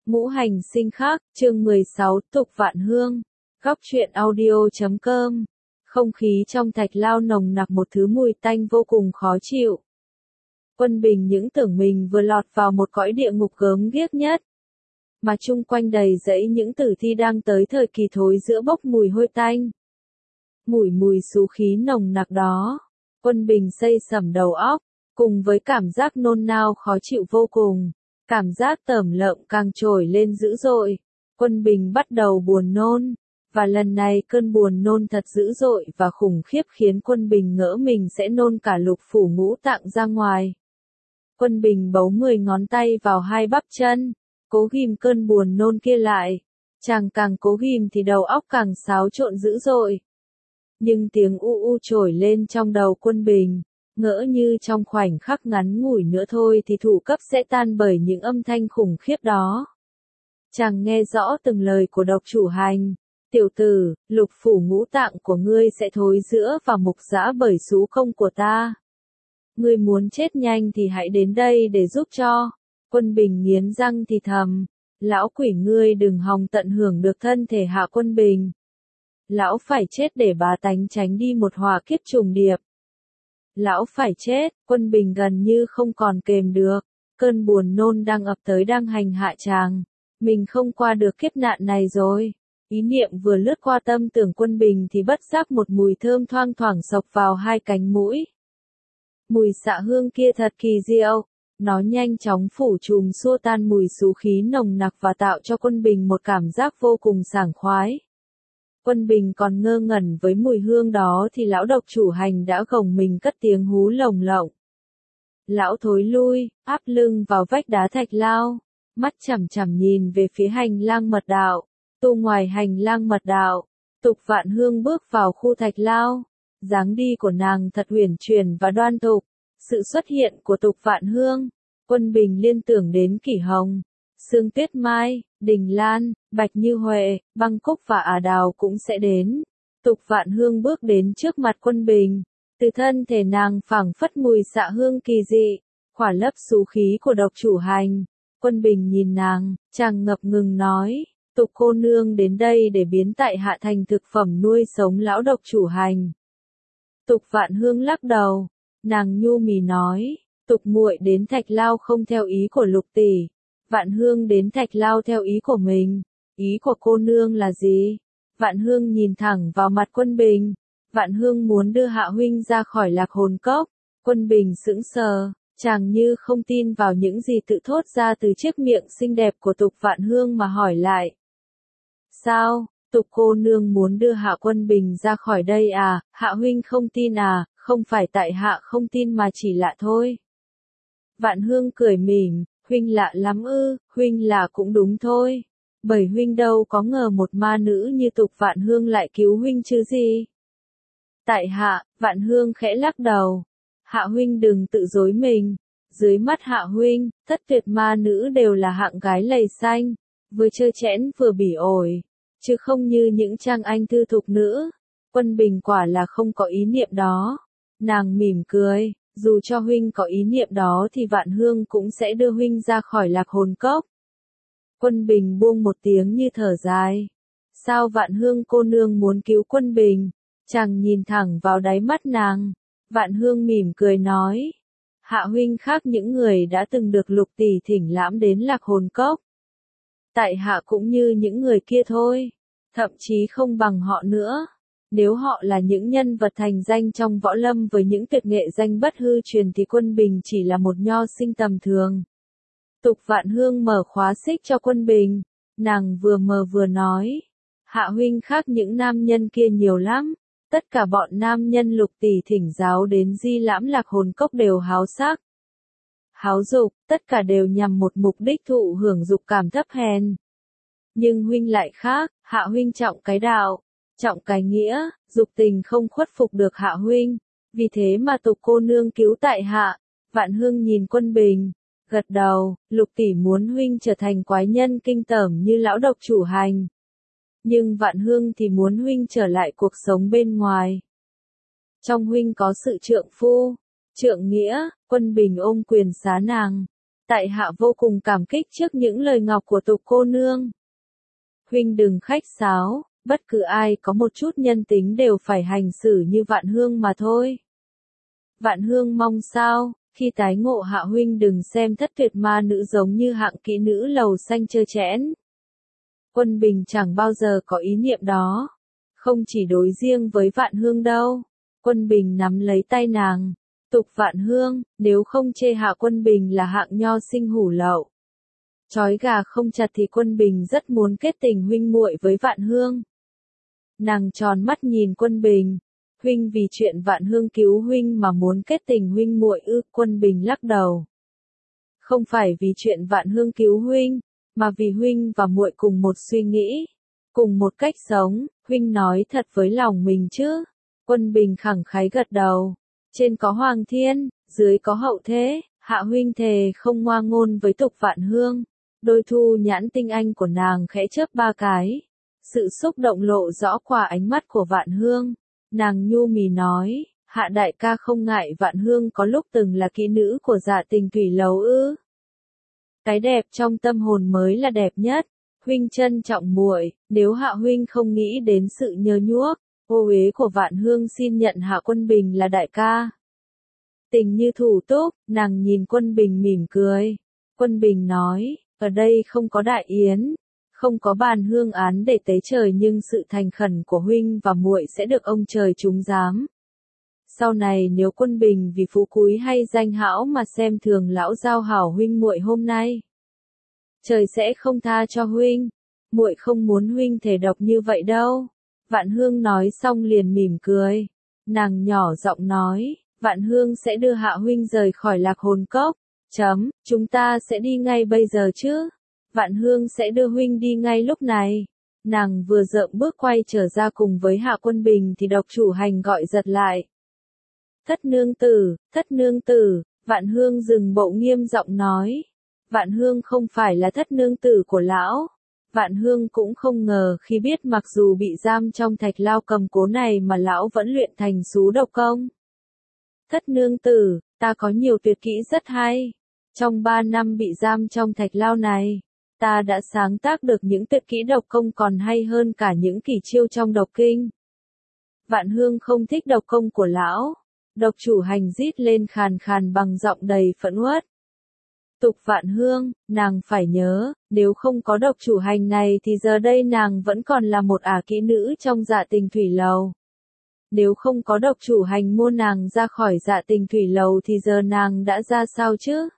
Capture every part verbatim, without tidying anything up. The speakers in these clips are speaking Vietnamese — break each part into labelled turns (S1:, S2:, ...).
S1: Ngũ hành sinh khắc, chương mười sáu, Tục Vạn Hương. Góc truyện audio chấm com. Không khí trong thạch lao nồng nặc một thứ mùi tanh vô cùng khó chịu. Quân Bình những tưởng mình vừa lọt vào một cõi địa ngục gớm ghiếc nhất. Mà chung quanh đầy rẫy những tử thi đang tới thời kỳ thối giữa bốc mùi hôi tanh. Mùi mùi xú khí nồng nặc đó. Quân Bình xây sẩm đầu óc, cùng với cảm giác nôn nao khó chịu vô cùng. Cảm giác tởm lợm càng trồi lên dữ dội. Quân Bình bắt đầu buồn nôn. Và lần này cơn buồn nôn thật dữ dội và khủng khiếp khiến Quân Bình ngỡ mình sẽ nôn cả lục phủ ngũ tạng ra ngoài. Quân Bình bấu mười ngón tay vào hai bắp chân, cố ghim cơn buồn nôn kia lại. Chàng càng cố ghim thì đầu óc càng xáo trộn dữ dội. Nhưng tiếng u u trồi lên trong đầu Quân Bình, ngỡ như trong khoảnh khắc ngắn ngủi nữa thôi thì thủ cấp sẽ tan bởi những âm thanh khủng khiếp đó. Chàng nghe rõ từng lời của độc chủ hành. Tiểu tử, lục phủ ngũ tạng của ngươi sẽ thối rữa và mục rã bởi xú công của ta. Ngươi muốn chết nhanh thì hãy đến đây để giúp cho. Quân Bình nghiến răng thì thầm. Lão quỷ ngươi đừng hòng tận hưởng được thân thể Hạ Quân Bình. Lão phải chết để bá tánh tránh đi một họa kiếp trùng điệp. Lão phải chết, Quân Bình gần như không còn kềm được. Cơn buồn nôn đang ập tới đang hành hạ chàng. Mình không qua được kiếp nạn này rồi. Ý niệm vừa lướt qua tâm tưởng Quân Bình thì bất giác một mùi thơm thoang thoảng xộc vào hai cánh mũi. Mùi xạ hương kia thật kỳ diệu. Nó nhanh chóng phủ trùm xua tan mùi xú khí nồng nặc và tạo cho Quân Bình một cảm giác vô cùng sảng khoái. Quân Bình còn ngơ ngẩn với mùi hương đó thì lão độc chủ hành đã gồng mình cất tiếng hú lồng lộng. Lão thối lui, áp lưng vào vách đá thạch lao, mắt chằm chằm nhìn về phía hành lang mật đạo. Tu ngoài hành lang mật đạo, Tục Vạn Hương bước vào khu thạch lao. Dáng đi của nàng thật huyền chuyển và đoan tục. Sự xuất hiện của Tục Vạn Hương, Quân Bình liên tưởng đến Kỷ Hồng, Sương Tuyết Mai, Đình Lan, Bạch Như Huệ, Băng Cúc và Ả Đào cũng sẽ đến. Tục Vạn Hương bước đến trước mặt Quân Bình. Từ thân thể nàng phảng phất mùi xạ hương kỳ dị, khỏa lấp xú khí của độc chủ hành. Quân Bình nhìn nàng, chàng ngập ngừng nói. Tục cô nương đến đây để biến tại hạ thành thực phẩm nuôi sống lão độc chủ hành. Tục Vạn Hương lắc đầu, nàng nhu mì nói, Tục muội đến thạch lao không theo ý của Lục tỷ, Vạn Hương đến thạch lao theo ý của mình. Ý của cô nương là gì? Vạn Hương nhìn thẳng vào mặt Quân Bình. Vạn Hương muốn đưa Hạ huynh ra khỏi Lạc Hồn Cốc. Quân Bình sững sờ, chàng như không tin vào những gì tự thốt ra từ chiếc miệng xinh đẹp của Tục Vạn Hương mà hỏi lại. Sao, Tục cô nương muốn đưa Hạ Quân Bình ra khỏi đây à? Hạ huynh không tin à? Không phải tại hạ không tin mà chỉ lạ thôi. Vạn Hương cười mỉm, huynh lạ lắm ư? Huynh lạ cũng đúng thôi. Bởi huynh đâu có ngờ một ma nữ như Tục Vạn Hương lại cứu huynh chứ gì. Tại hạ, Vạn Hương khẽ lắc đầu. Hạ huynh đừng tự dối mình. Dưới mắt Hạ huynh, tất tuyệt ma nữ đều là hạng gái lầy xanh, vừa trơ trẽn vừa bỉ ổi, chứ không như những trang anh thư thục nữ. Quân Bình quả là không có ý niệm đó. Nàng mỉm cười, dù cho huynh có ý niệm đó thì Vạn Hương cũng sẽ đưa huynh ra khỏi Lạc Hồn Cốc. Quân Bình buông một tiếng như thở dài. Sao Vạn Hương cô nương muốn cứu Quân Bình? Chàng nhìn thẳng vào đáy mắt nàng. Vạn Hương mỉm cười nói. Hạ huynh khác những người đã từng được Lục tỷ thỉnh lãm đến Lạc Hồn Cốc. Tại hạ cũng như những người kia thôi. Thậm chí không bằng họ nữa. Nếu họ là những nhân vật thành danh trong võ lâm với những tuyệt nghệ danh bất hư truyền thì Quân Bình chỉ là một nho sinh tầm thường. Tục Vạn Hương mở khóa xích cho Quân Bình. Nàng vừa mờ vừa nói. Hạ huynh khác những nam nhân kia nhiều lắm. Tất cả bọn nam nhân Lục tỷ thỉnh giáo đến Di Lãm Lạc Hồn Cốc đều háo sắc. Háo dục, tất cả đều nhằm một mục đích thụ hưởng dục cảm thấp hèn. Nhưng huynh lại khác, Hạ huynh trọng cái đạo, trọng cái nghĩa, dục tình không khuất phục được Hạ huynh. Vì thế mà Tục cô nương cứu tại hạ. Vạn Hương nhìn Quân Bình, gật đầu, Lục tỷ muốn huynh trở thành quái nhân kinh tởm như lão độc chủ hành. Nhưng Vạn Hương thì muốn huynh trở lại cuộc sống bên ngoài. Trong huynh có sự trượng phu, trượng nghĩa. Quân Bình ôm quyền xá nàng. Tại hạ vô cùng cảm kích trước những lời ngọc của Tục cô nương. Huynh đừng khách sáo, bất cứ ai có một chút nhân tính đều phải hành xử như Vạn Hương mà thôi. Vạn Hương mong sao, khi tái ngộ Hạ huynh đừng xem Thất Tuyệt ma nữ giống như hạng kỹ nữ lầu xanh trơ trẽn. Quân Bình chẳng bao giờ có ý niệm đó. Không chỉ đối riêng với Vạn Hương đâu. Quân Bình nắm lấy tay nàng. Tục Vạn Hương, nếu không chê Hạ Quân Bình là hạng nho sinh hủ lậu. Chói gà không chặt thì Quân Bình rất muốn kết tình huynh muội với Vạn Hương. Nàng tròn mắt nhìn Quân Bình. Huynh vì chuyện Vạn Hương cứu huynh mà muốn kết tình huynh muội ư? Quân Bình lắc đầu. Không phải vì chuyện Vạn Hương cứu huynh, mà vì huynh và muội cùng một suy nghĩ, cùng một cách sống. Huynh nói thật với lòng mình chứ? Quân Bình khẳng khái gật đầu. Trên có Hoàng Thiên, dưới có Hậu Thế, Hạ huynh thề không ngoa ngôn với Tục Vạn Hương. Đôi thu nhãn tinh anh của nàng khẽ chớp ba cái. Sự xúc động lộ rõ qua ánh mắt của Vạn Hương. Nàng nhu mì nói, Hạ đại ca không ngại Vạn Hương có lúc từng là kỹ nữ của Dạ Tình thủy lầu ư? Cái đẹp trong tâm hồn mới là đẹp nhất. Huynh trân trọng muội, nếu Hạ huynh không nghĩ đến sự nhơ nhuốc, ô uế của Vạn Hương xin nhận Hạ Quân Bình là đại ca. Tình như thủ túc, nàng nhìn Quân Bình mỉm cười. Quân Bình nói, ở đây không có đại yến, không có bàn hương án để tế trời, nhưng sự thành khẩn của huynh và muội sẽ được ông trời chúng giám. Sau này nếu Quân Bình vì phú quý hay danh hão mà xem thường lão giao hảo huynh muội hôm nay, trời sẽ không tha cho huynh. Muội không muốn huynh thể độc như vậy đâu. Vạn Hương nói xong liền mỉm cười. Nàng nhỏ giọng nói, Vạn Hương sẽ đưa Hạ huynh rời khỏi Lạc Hồn Cốc. Chấm, chúng ta sẽ đi ngay bây giờ chứ? Vạn Hương sẽ đưa huynh đi ngay lúc này. Nàng vừa dợm bước quay trở ra cùng với Hạ Quân Bình thì Độc Chủ Hành gọi giật lại. Thất nương tử, thất nương tử. Vạn Hương dừng bộ nghiêm giọng nói. Vạn Hương không phải là thất nương tử của lão. Vạn Hương cũng không ngờ khi biết mặc dù bị giam trong thạch lao cầm cố này mà lão vẫn luyện thành xú độc công. Thất nương tử, ta có nhiều tuyệt kỹ rất hay. Trong ba năm bị giam trong thạch lao này, ta đã sáng tác được những tuyệt kỹ độc công còn hay hơn cả những kỳ chiêu trong độc kinh. Vạn Hương không thích độc công của lão. Độc Chủ Hành rít lên khàn khàn bằng giọng đầy phẫn uất. Tục Vạn Hương, nàng phải nhớ, nếu không có Độc Chủ Hành này thì giờ đây nàng vẫn còn là một ả kỹ nữ trong Dạ Tình thủy lầu. Nếu không có Độc Chủ Hành mua nàng ra khỏi Dạ Tình thủy lầu thì giờ nàng đã ra sao chứ?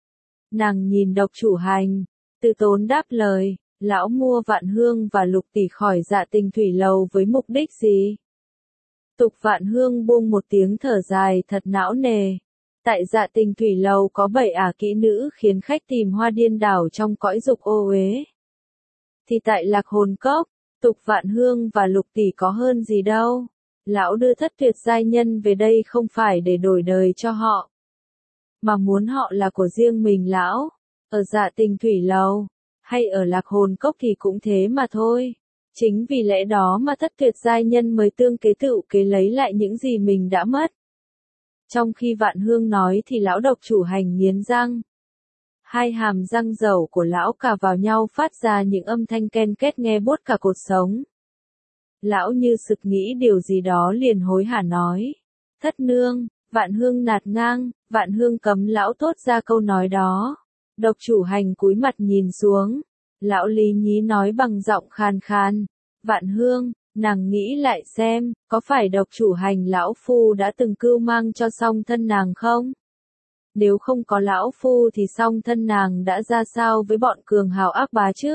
S1: Nàng nhìn Độc Chủ Hành, từ tốn đáp lời, lão mua Vạn Hương và Lục tỷ khỏi Dạ Tình thủy lầu với mục đích gì? Tục Vạn Hương buông một tiếng thở dài thật não nề. Tại Dạ Tình thủy lầu có bảy ả kỹ nữ khiến khách tìm hoa điên đảo trong cõi dục ô uế. Thì tại Lạc Hồn Cốc, Tục Vạn Hương và Lục tỷ có hơn gì đâu. Lão đưa thất tuyệt giai nhân về đây không phải để đổi đời cho họ, mà muốn họ là của riêng mình lão. Ở Dạ Tình thủy lầu, hay ở Lạc Hồn Cốc thì cũng thế mà thôi. Chính vì lẽ đó mà thất tuyệt giai nhân mới tương kế tựu kế lấy lại những gì mình đã mất. Trong khi Vạn Hương nói thì lão Độc Chủ Hành nghiến răng. Hai hàm răng dầu của lão cà vào nhau phát ra những âm thanh ken két nghe buốt cả cột sống. Lão như sực nghĩ điều gì đó liền hối hả nói. Thất nương, Vạn Hương nạt ngang, Vạn Hương cấm lão thốt ra câu nói đó. Độc Chủ Hành cúi mặt nhìn xuống. Lão lý nhí nói bằng giọng khàn khàn. Vạn Hương, nàng nghĩ lại xem, có phải Độc Chủ Hành lão phu đã từng cưu mang cho song thân nàng không? Nếu không có lão phu thì song thân nàng đã ra sao với bọn cường hào ác bá chứ?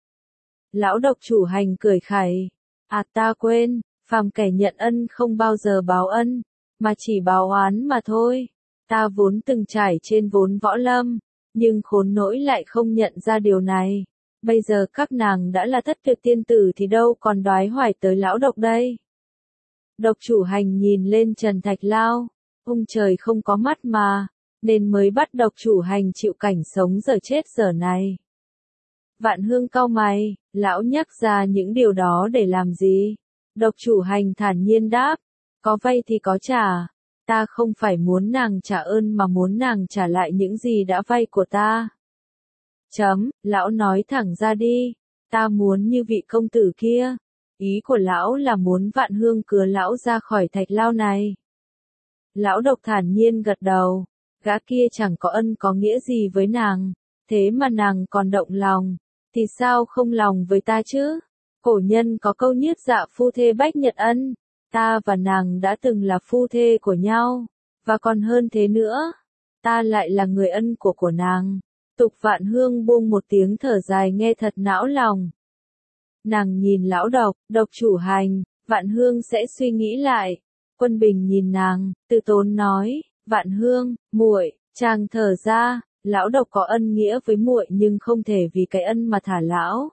S1: Lão Độc Chủ Hành cười khẩy. À ta quên, phàm kẻ nhận ân không bao giờ báo ân, mà chỉ báo oán mà thôi. Ta vốn từng trải trên vốn võ lâm, nhưng khốn nỗi lại không nhận ra điều này. Bây giờ các nàng đã là thất tuyệt tiên tử thì đâu còn đoái hoài tới lão độc đây. Độc Chủ Hành nhìn lên Trần Thạch Lao, ông trời không có mắt mà, nên mới bắt Độc Chủ Hành chịu cảnh sống dở chết dở này. Vạn Hương cau mày, lão nhắc ra những điều đó để làm gì? Độc Chủ Hành thản nhiên đáp, có vay thì có trả, Ta không phải muốn nàng trả ơn mà muốn nàng trả lại những gì đã vay của ta. Chấm, lão nói thẳng ra đi, ta muốn như vị công tử kia. Ý của lão là muốn Vạn Hương cứa lão ra khỏi thạch lao này. Lão Độc thản nhiên gật đầu, gã kia chẳng có ân có nghĩa gì với nàng, thế mà nàng còn động lòng, thì sao không lòng với ta chứ? Cổ nhân có câu nhiếp dạ phu thê bách nhật ân, ta và nàng đã từng là phu thê của nhau, và còn hơn thế nữa, ta lại là người ân của của nàng. Tục Vạn Hương buông một tiếng thở dài nghe thật não lòng. Nàng nhìn lão Độc, Độc chủ hành, Vạn Hương sẽ suy nghĩ lại. Quân Bình nhìn nàng, từ tốn nói, Vạn Hương, muội, chàng thở ra, lão Độc có ân nghĩa với muội nhưng không thể vì cái ân mà thả lão.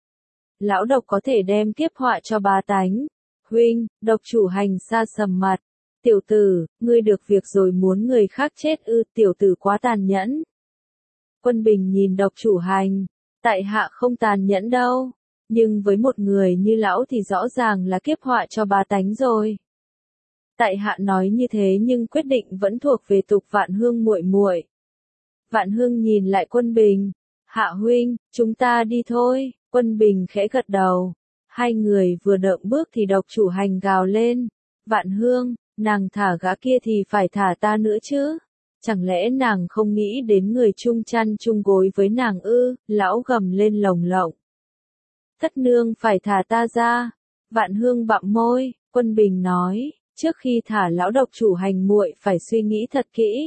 S1: Lão Độc có thể đem kiếp họa cho bá tánh. Huynh, Độc chủ hành xa sầm mặt. Tiểu tử, ngươi được việc rồi muốn người khác chết ư, tiểu tử quá tàn nhẫn. Quân Bình nhìn Độc chủ hành, tại hạ không tàn nhẫn đâu, nhưng với một người như lão thì rõ ràng là kiếp họa cho bá tánh rồi. Tại hạ nói như thế nhưng quyết định vẫn thuộc về Tục Vạn Hương muội muội. Vạn Hương nhìn lại Quân Bình, Hạ huynh, chúng ta đi thôi. Quân Bình khẽ gật đầu. Hai người vừa đợi bước thì Độc chủ hành gào lên, Vạn Hương, nàng thả gã kia thì phải thả ta nữa chứ. Chẳng lẽ nàng không nghĩ đến người chung chăn chung gối với nàng ư? Lão gầm lên lồng lộng. Thất nương phải thả ta ra. Vạn Hương bặm môi. Quân Bình nói, trước khi thả lão Độc chủ hành muội phải suy nghĩ thật kỹ.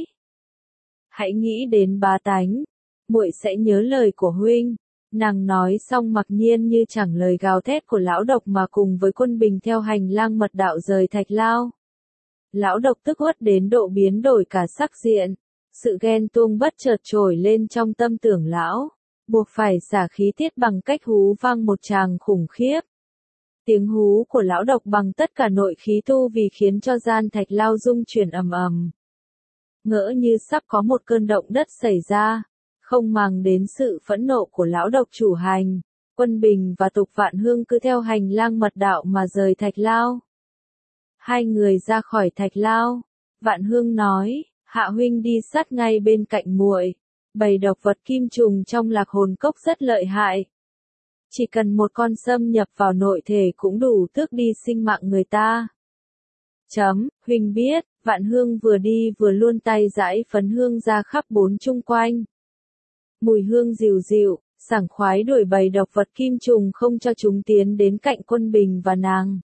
S1: Hãy nghĩ đến bá tánh, muội sẽ nhớ lời của huynh. Nàng nói xong mặc nhiên như chẳng lời gào thét của lão Độc mà cùng với Quân Bình theo hành lang mật đạo rời thạch lao. Lão Độc tức uất đến độ biến đổi cả sắc diện, sự ghen tuông bất chợt trồi lên trong tâm tưởng lão, buộc phải xả khí tiết bằng cách hú vang một tràng khủng khiếp. Tiếng hú của lão Độc bằng tất cả nội khí tu vì khiến cho gian thạch lao rung chuyển ầm ầm. Ngỡ như sắp có một cơn động đất xảy ra, không màng đến sự phẫn nộ của lão Độc chủ hành, Quân Bình và Tục Vạn Hương cứ theo hành lang mật đạo mà rời thạch lao. Hai người ra khỏi thạch lao, Vạn Hương nói, Hạ huynh đi sát ngay bên cạnh muội, bầy độc vật kim trùng trong Lạc Hồn Cốc rất lợi hại. Chỉ cần một con xâm nhập vào nội thể cũng đủ tước đi sinh mạng người ta. Chấm, huynh biết, Vạn Hương vừa đi vừa luôn tay rải phấn hương ra khắp bốn chung quanh. Mùi hương dịu dịu, sảng khoái đuổi bầy độc vật kim trùng không cho chúng tiến đến cạnh Quân Bình và nàng.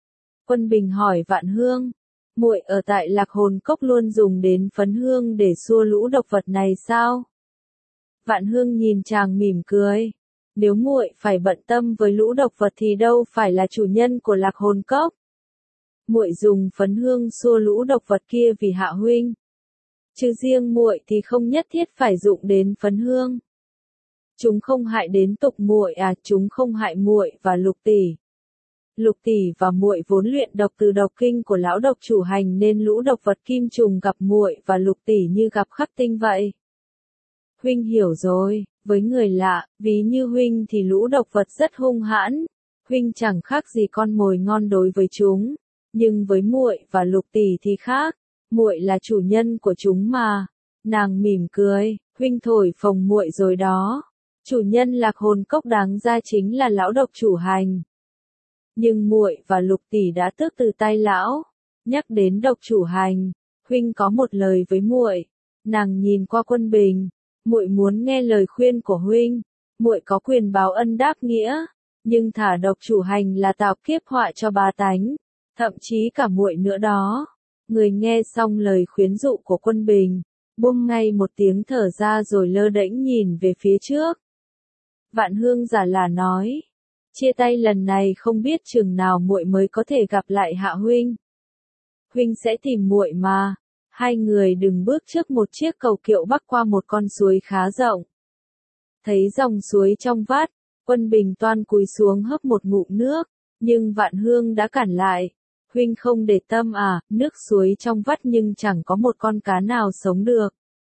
S1: Quân Bình hỏi Vạn Hương, muội ở tại Lạc Hồn Cốc luôn dùng đến phấn hương để xua lũ độc vật này sao? Vạn Hương nhìn chàng mỉm cười, nếu muội phải bận tâm với lũ độc vật thì đâu phải là chủ nhân của Lạc Hồn Cốc. Muội dùng phấn hương xua lũ độc vật kia vì Hạ huynh. Chứ riêng muội thì không nhất thiết phải dụng đến phấn hương. Chúng không hại đến Tục muội à, chúng không hại muội và Lục tỷ. Lục tỷ và muội vốn luyện độc từ độc kinh của lão Độc chủ hành nên lũ độc vật kim trùng gặp muội và Lục tỷ như gặp khắc tinh vậy. Huynh hiểu rồi, với người lạ, ví như huynh thì lũ độc vật rất hung hãn, huynh chẳng khác gì con mồi ngon đối với chúng, nhưng với muội và Lục tỷ thì khác, muội là chủ nhân của chúng mà. Nàng mỉm cười, huynh thổi phồng muội rồi đó. Chủ nhân Lạc Hồn Cốc đáng ra chính là lão Độc chủ hành. Nhưng muội và Lục tỷ đã tước từ tay lão. Nhắc đến Độc chủ hành, huynh có một lời với muội. Nàng nhìn qua Quân Bình, muội muốn nghe lời khuyên của huynh. Muội có quyền báo ân đáp nghĩa, nhưng thả Độc chủ hành là tạo kiếp họa cho bá tánh, thậm chí cả muội nữa đó. Người nghe xong lời khuyến dụ của Quân Bình, buông ngay một tiếng thở ra rồi lơ đễnh nhìn về phía trước. Vạn Hương giả là nói, chia tay lần này không biết chừng nào muội mới có thể gặp lại Hạ huynh. Huynh sẽ tìm muội mà. Hai người đừng bước trước một chiếc cầu kiệu bắc qua một con suối khá rộng. Thấy dòng suối trong vắt, Quân Bình toan cúi xuống hấp một ngụm nước, nhưng Vạn Hương đã cản lại. Huynh không để tâm à, nước suối trong vắt nhưng chẳng có một con cá nào sống được.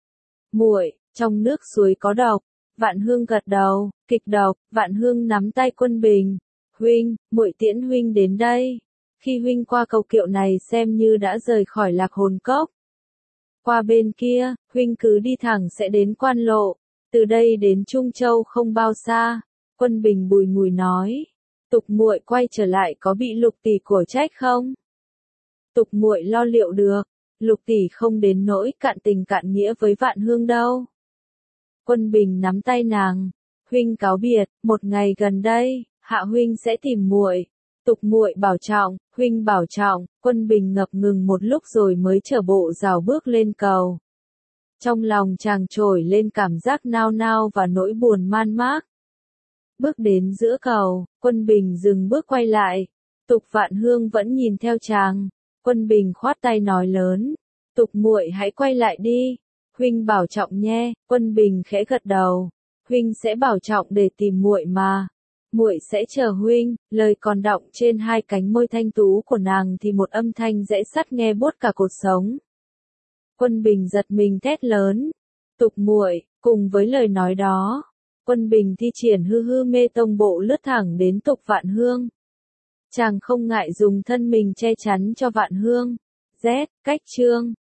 S1: Muội, trong nước suối có độc. Vạn Hương gật đầu, kịch độc. Vạn Hương nắm tay Quân Bình. Huynh, muội tiễn huynh đến đây. Khi huynh qua cầu kiệu này xem như đã rời khỏi Lạc Hồn Cốc. Qua bên kia, huynh cứ đi thẳng sẽ đến quan lộ, từ đây đến Trung Châu không bao xa. Quân Bình bùi ngùi nói, Tục muội quay trở lại có bị Lục tỷ của trách không? Tục muội lo liệu được, Lục tỷ không đến nỗi cạn tình cạn nghĩa với Vạn Hương đâu. Quân Bình nắm tay nàng, huynh cáo biệt, một ngày gần đây, hạ huynh sẽ tìm muội. Tục muội bảo trọng, huynh bảo trọng. Quân Bình ngập ngừng một lúc rồi mới trở bộ rào bước lên cầu. Trong lòng chàng trồi lên cảm giác nao nao và nỗi buồn man mác. Bước đến giữa cầu, Quân Bình dừng bước quay lại. Tục Vạn Hương vẫn nhìn theo chàng. Quân Bình khoát tay nói lớn, Tục muội hãy quay lại đi. Huynh bảo trọng nhé. Quân Bình khẽ gật đầu. Huynh sẽ bảo trọng để tìm muội mà. Muội sẽ chờ huynh. Lời còn đọng trên hai cánh môi thanh tú của nàng thì một âm thanh dễ sắt nghe buốt cả cột sống. Quân Bình giật mình thét lớn, Tục muội. Cùng với lời nói đó, Quân Bình thi triển hư hư mê tông bộ lướt thẳng đến Tục Vạn Hương. Chàng không ngại dùng thân mình che chắn cho Vạn Hương. Z, cách chương